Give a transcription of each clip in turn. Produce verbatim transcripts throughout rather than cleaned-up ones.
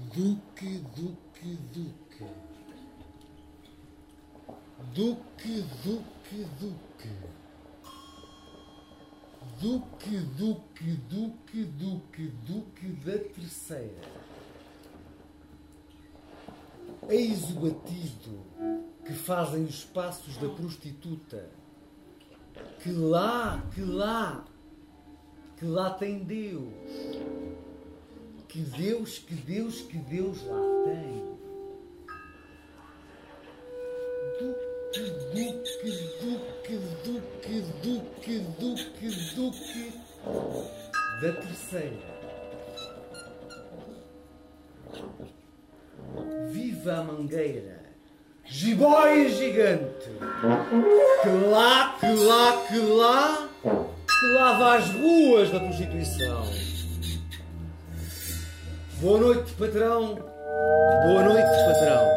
Duque, Duque, Duque. Duque, Duque, Duque. Duque, Duque, Duque, Duque, Duque da Terceira. Eis o batido que fazem os passos da prostituta. Que lá, que lá, que lá tem Deus. Que Deus, que Deus, que Deus lá tem. Duque, Duque, Duque, Duque, Duque, Duque, Duque da Terceira. Viva a Mangueira, jiboia gigante, que lá, que lá, que lá, que lava as ruas da prostituição. Boa noite, patrão. Boa noite, patrão.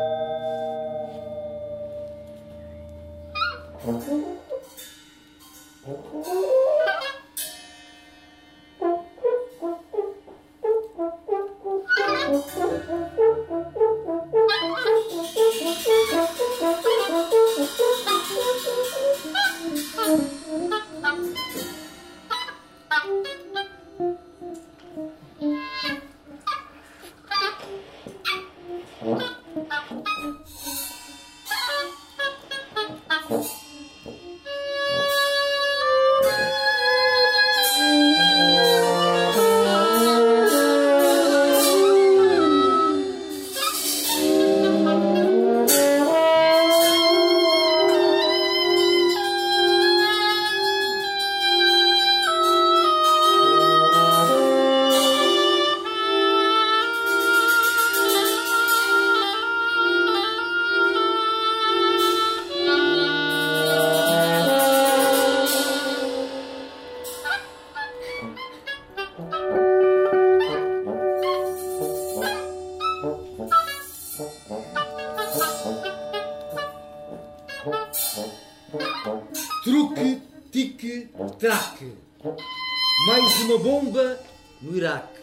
Truque, tique, traque. Mais uma bomba no Iraque.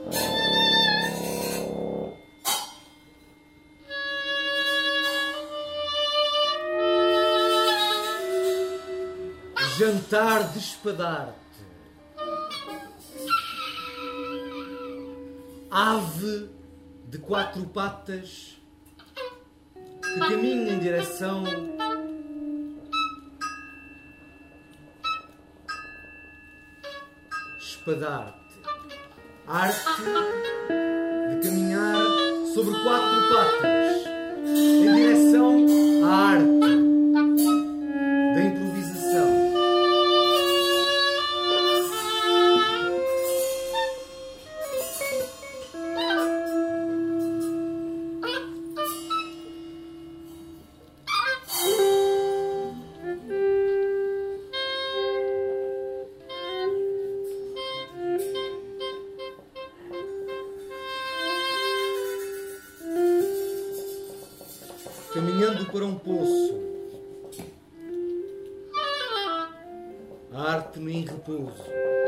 Jantar de espadarte. Ave de quatro patas que caminha em direção espadarte. Arte de caminhar sobre quatro patas em direção à arte da improvisação. Caminhando para um poço, a arte-me em repouso.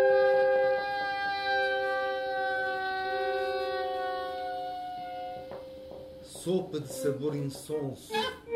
Sopa de sabor insonso.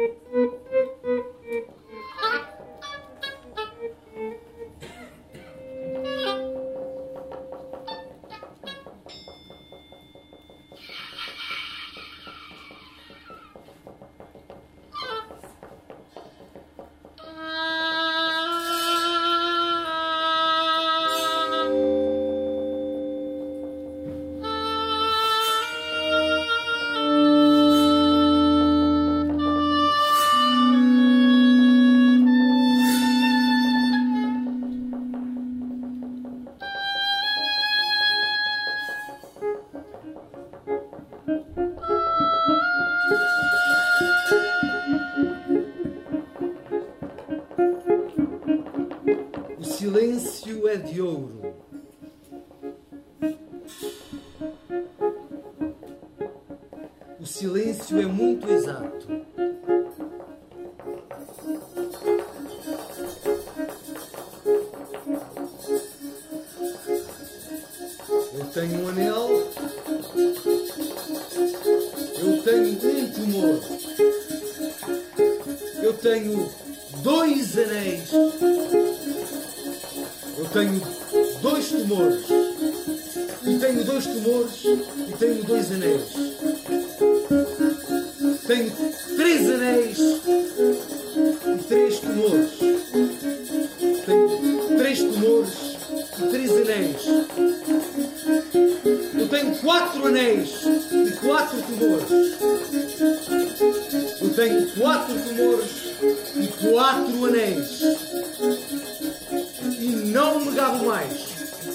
O silêncio é de ouro. O silêncio é muito exato. Eu tenho um anel tenho um tumor. Eu tenho dois anéis. Eu tenho dois tumores. E tenho dois tumores e tenho dois anéis. Tenho três anéis e três tumores. Tenho três tumores e três anéis. Eu tenho quatro anéis e quatro tumores. Eu tenho quatro tumores e quatro anéis. E não me gabo mais.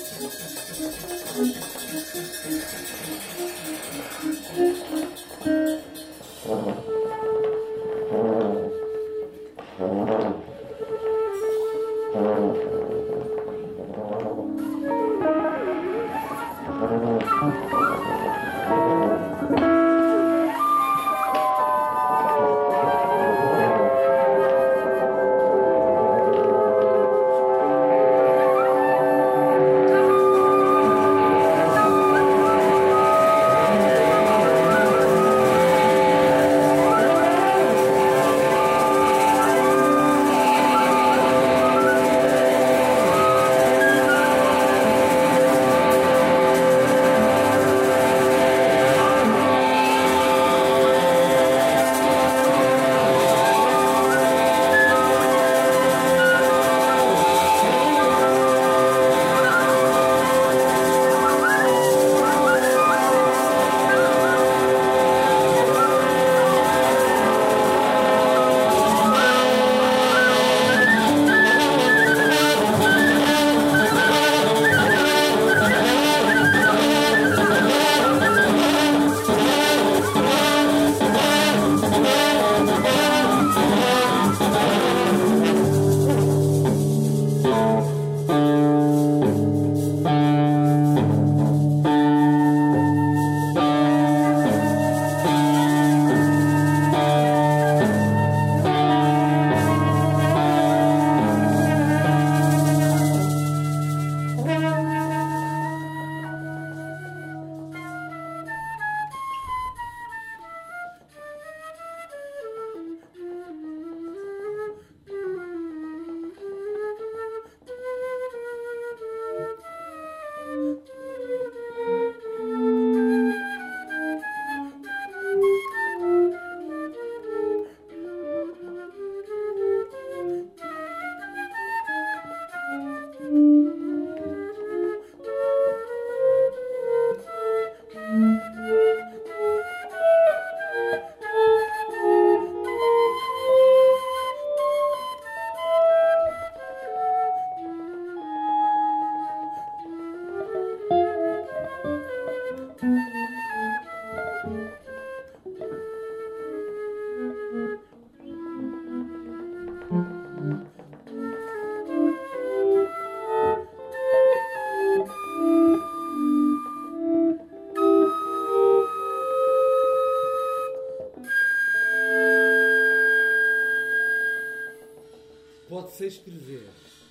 Pode-se escrever.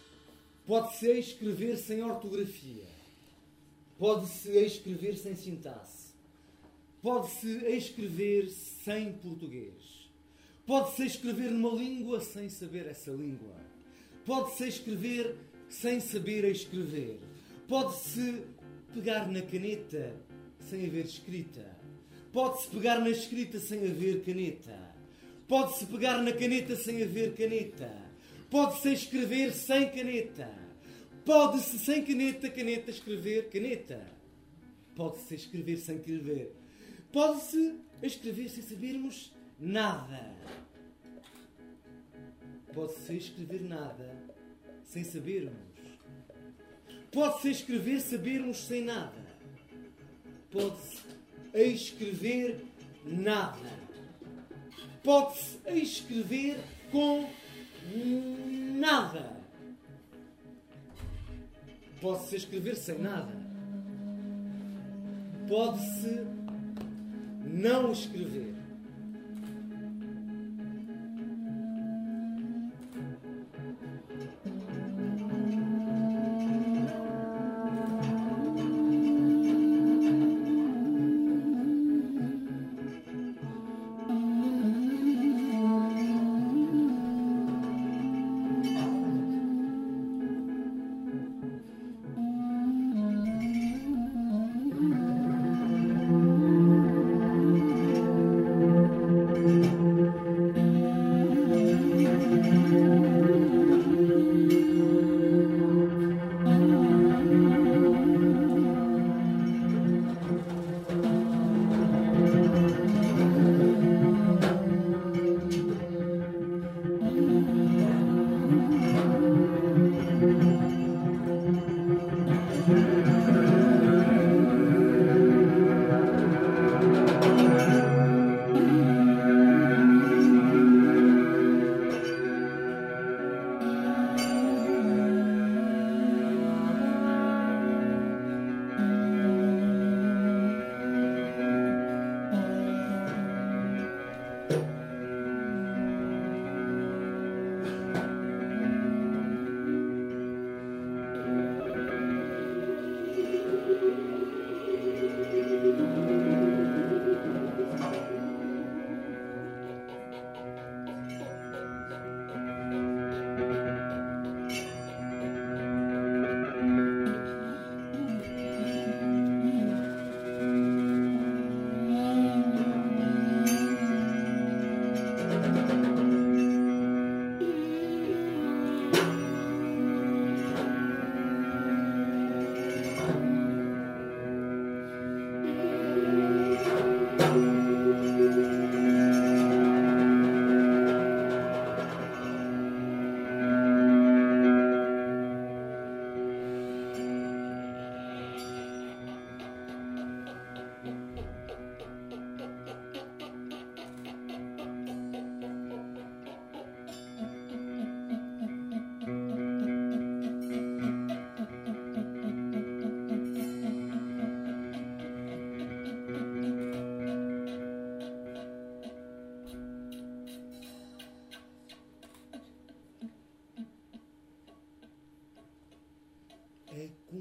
Pode-se escrever sem ortografia. Pode-se escrever sem sintaxe. Pode-se escrever sem português. Pode-se escrever numa língua sem saber essa língua. Pode-se escrever sem saber escrever. Pode-se pegar na caneta sem haver escrita. Pode-se pegar na escrita sem haver caneta. Pode-se pegar na caneta sem haver caneta. Pode-se escrever sem caneta. Pode-se sem caneta, caneta, escrever caneta. Pode-se escrever sem escrever. Pode-se escrever sem sabermos nada. Pode-se escrever nada sem sabermos. Pode-se escrever sabermos sem nada. Pode-se escrever nada. Pode-se escrever com nada. Pode-se escrever sem nada. Pode-se não escrever.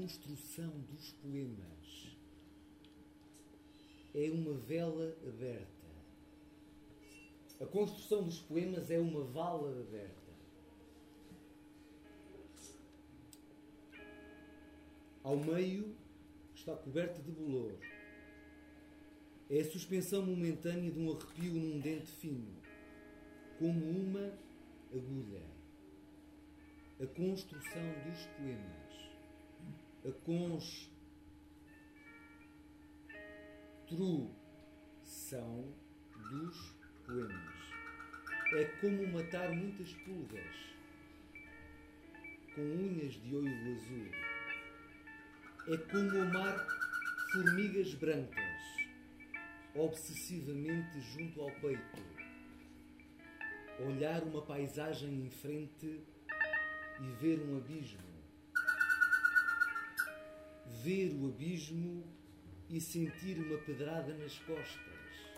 construção dos poemas é uma vela aberta. A construção dos poemas é uma vala aberta. Ao meio está coberta de bolor. É a suspensão momentânea de um arrepio num dente fino, como uma agulha. A construção dos poemas. A construção dos poemas. É como matar muitas pulgas com unhas de ouro azul. É como amar formigas brancas obsessivamente junto ao peito. Olhar uma paisagem em frente e ver um abismo. Ver o abismo e sentir uma pedrada nas costas.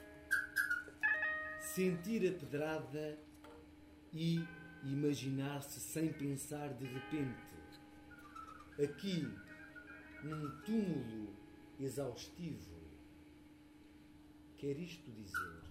Sentir a pedrada e imaginar-se sem pensar de repente. Aqui, um túmulo exaustivo. Quer isto dizer?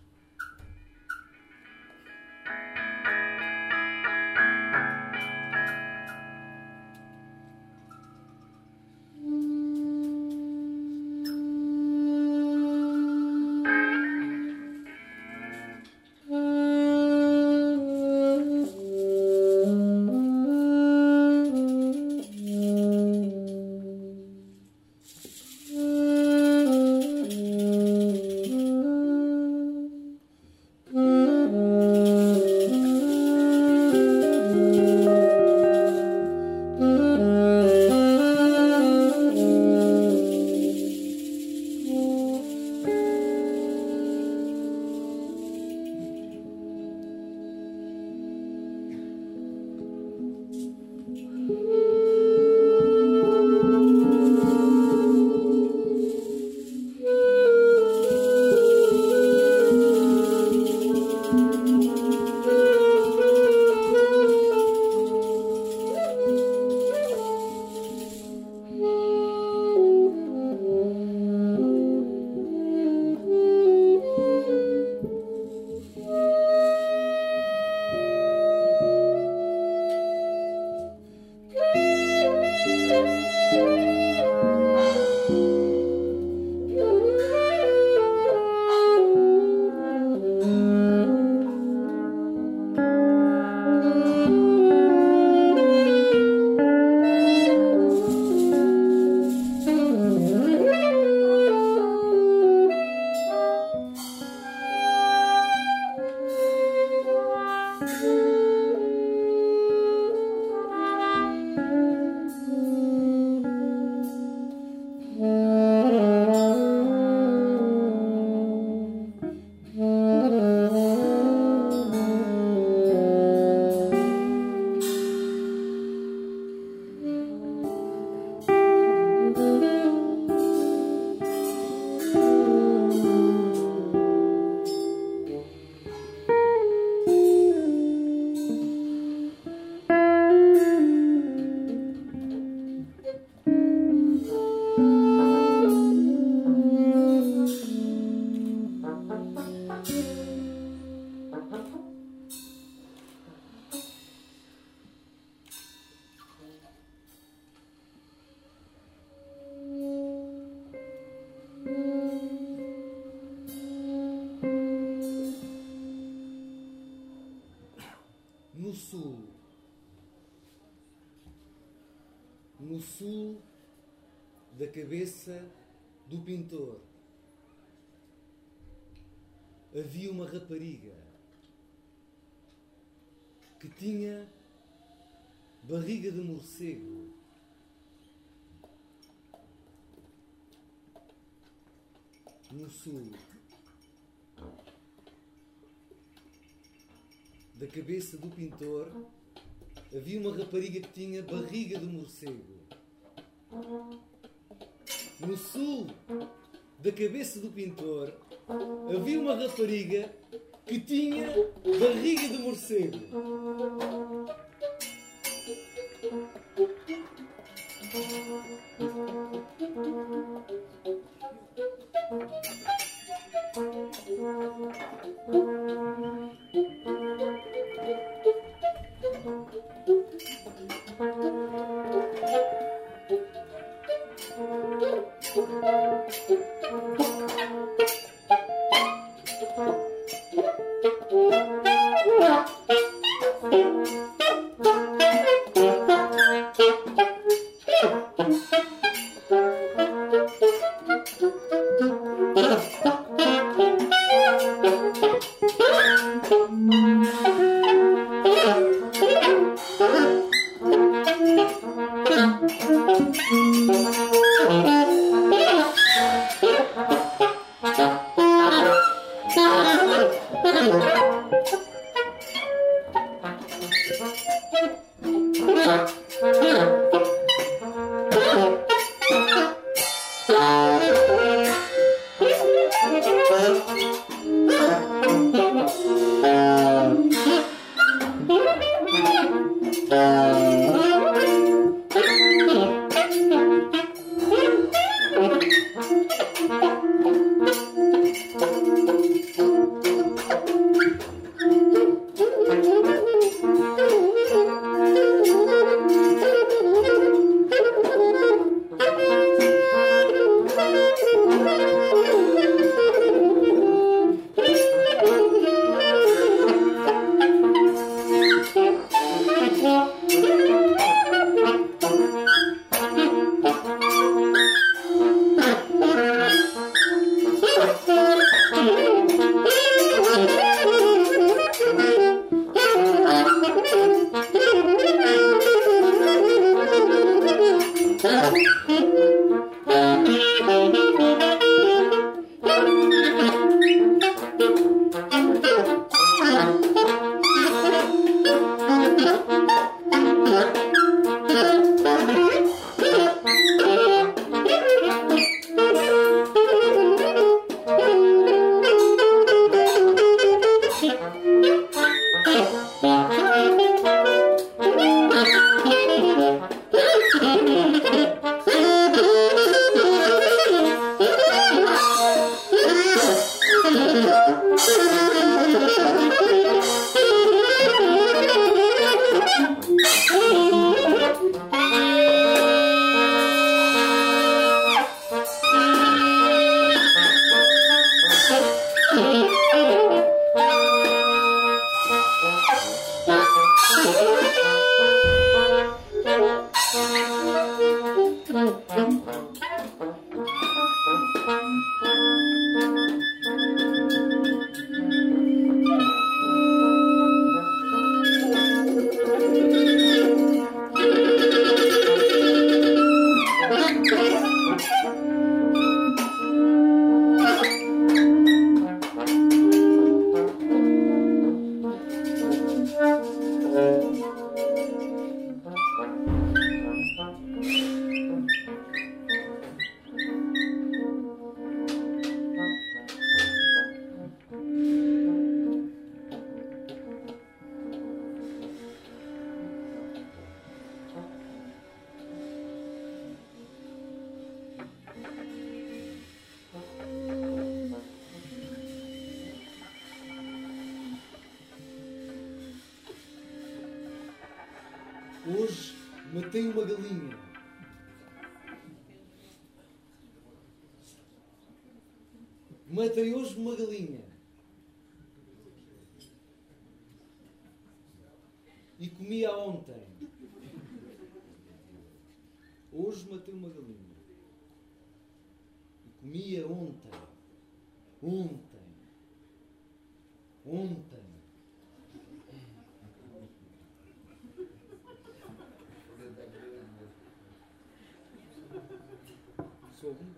No sul, no sul da cabeça do pintor, havia uma rapariga que tinha barriga de morcego. No sul da cabeça do pintor havia uma rapariga que tinha barriga de morcego. No sul da cabeça do pintor havia uma rapariga que tinha barriga de morcego. Hoje matei uma galinha. Matei hoje uma galinha. E comia ontem. Hoje matei uma galinha. E comia ontem. Ontem. Ontem. Sou um.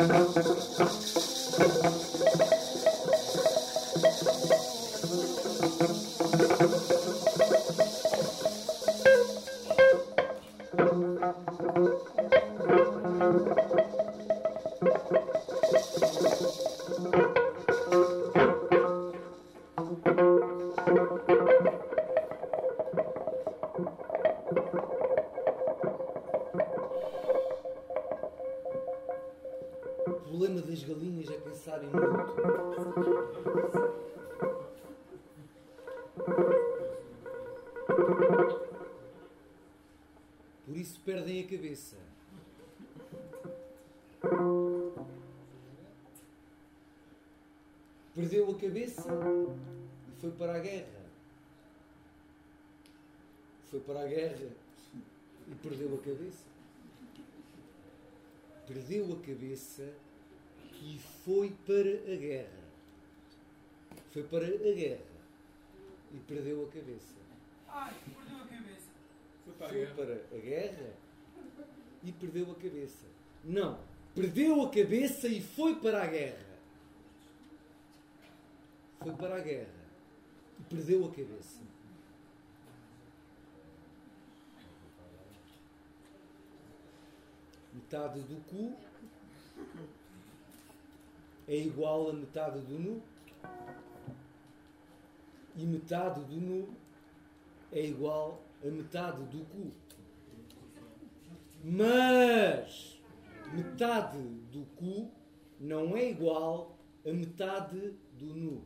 O problema das galinhas é pensarem muito. Por isso perdem a cabeça. Perdeu a cabeça e foi para a guerra. Foi para a guerra e perdeu a cabeça. Perdeu a cabeça e foi para a guerra. Foi para a guerra e perdeu a cabeça. Ai, perdeu a cabeça. Foi para a, foi para a guerra e perdeu a cabeça. Não, perdeu a cabeça e foi para a guerra. Foi para a guerra e perdeu a cabeça. Metade do cu é igual a metade do nu e metade do nu é igual a metade do cu. Mas metade do cu não é igual a metade do nu.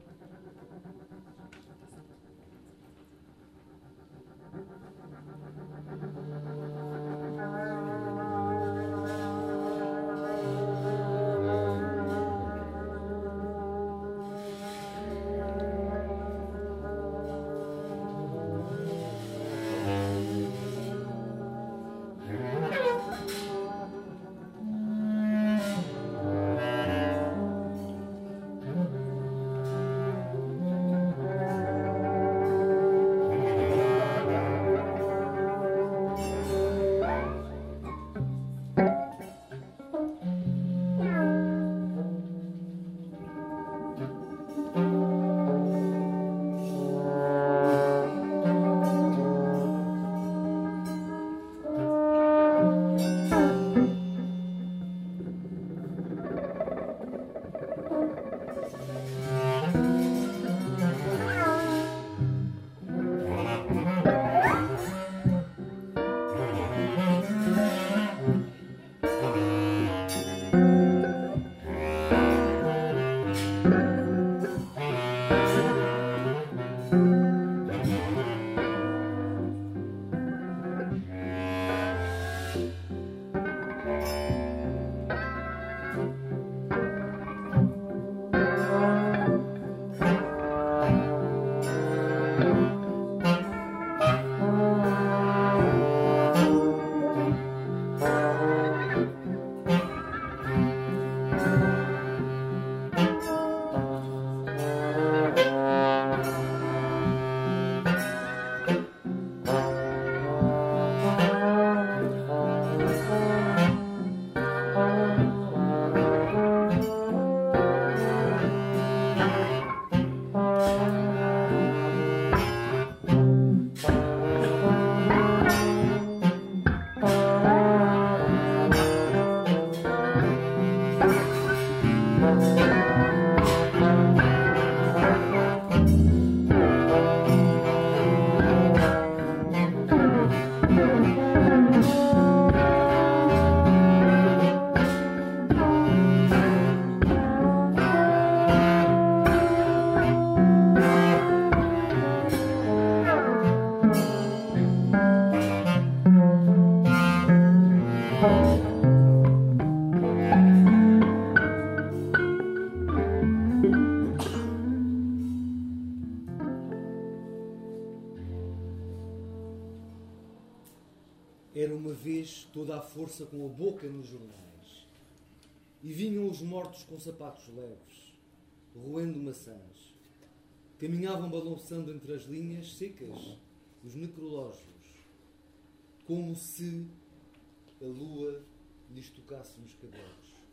Era uma vez toda a força com a boca nos jornais, e vinham os mortos com sapatos leves, roendo maçãs. Caminhavam balançando entre as linhas secas os necrológios, como se a lua lhes tocasse nos cabelos.